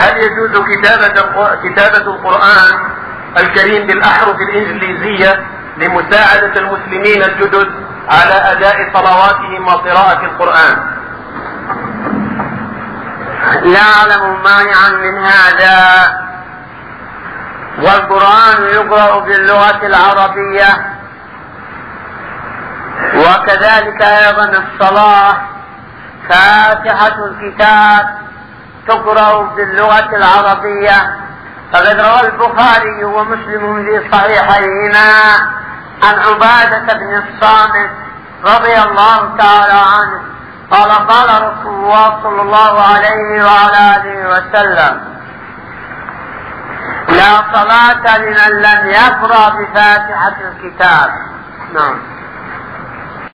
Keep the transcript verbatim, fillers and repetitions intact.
هل يجوز كتابة كتابة القرآن الكريم بالأحرف الإنجليزية لمساعدة المسلمين الجدد على أداء صلواتهم وقراءة القرآن؟ لا أعلم مانعا من هذا، والقرآن يقرأ باللغة العربية، وكذلك أيضا الصلاة فاتحة الكتاب تقرأ باللغة العربية. فقد روى البخاري ومسلم في صحيحيهما عن عبادة بن الصامت رضي الله تعالى عنه قال قال رسول الله صلى الله عليه وعلى آله وسلم: لا صلاة لمن لم يقرأ بفاتحة الكتاب. نعم.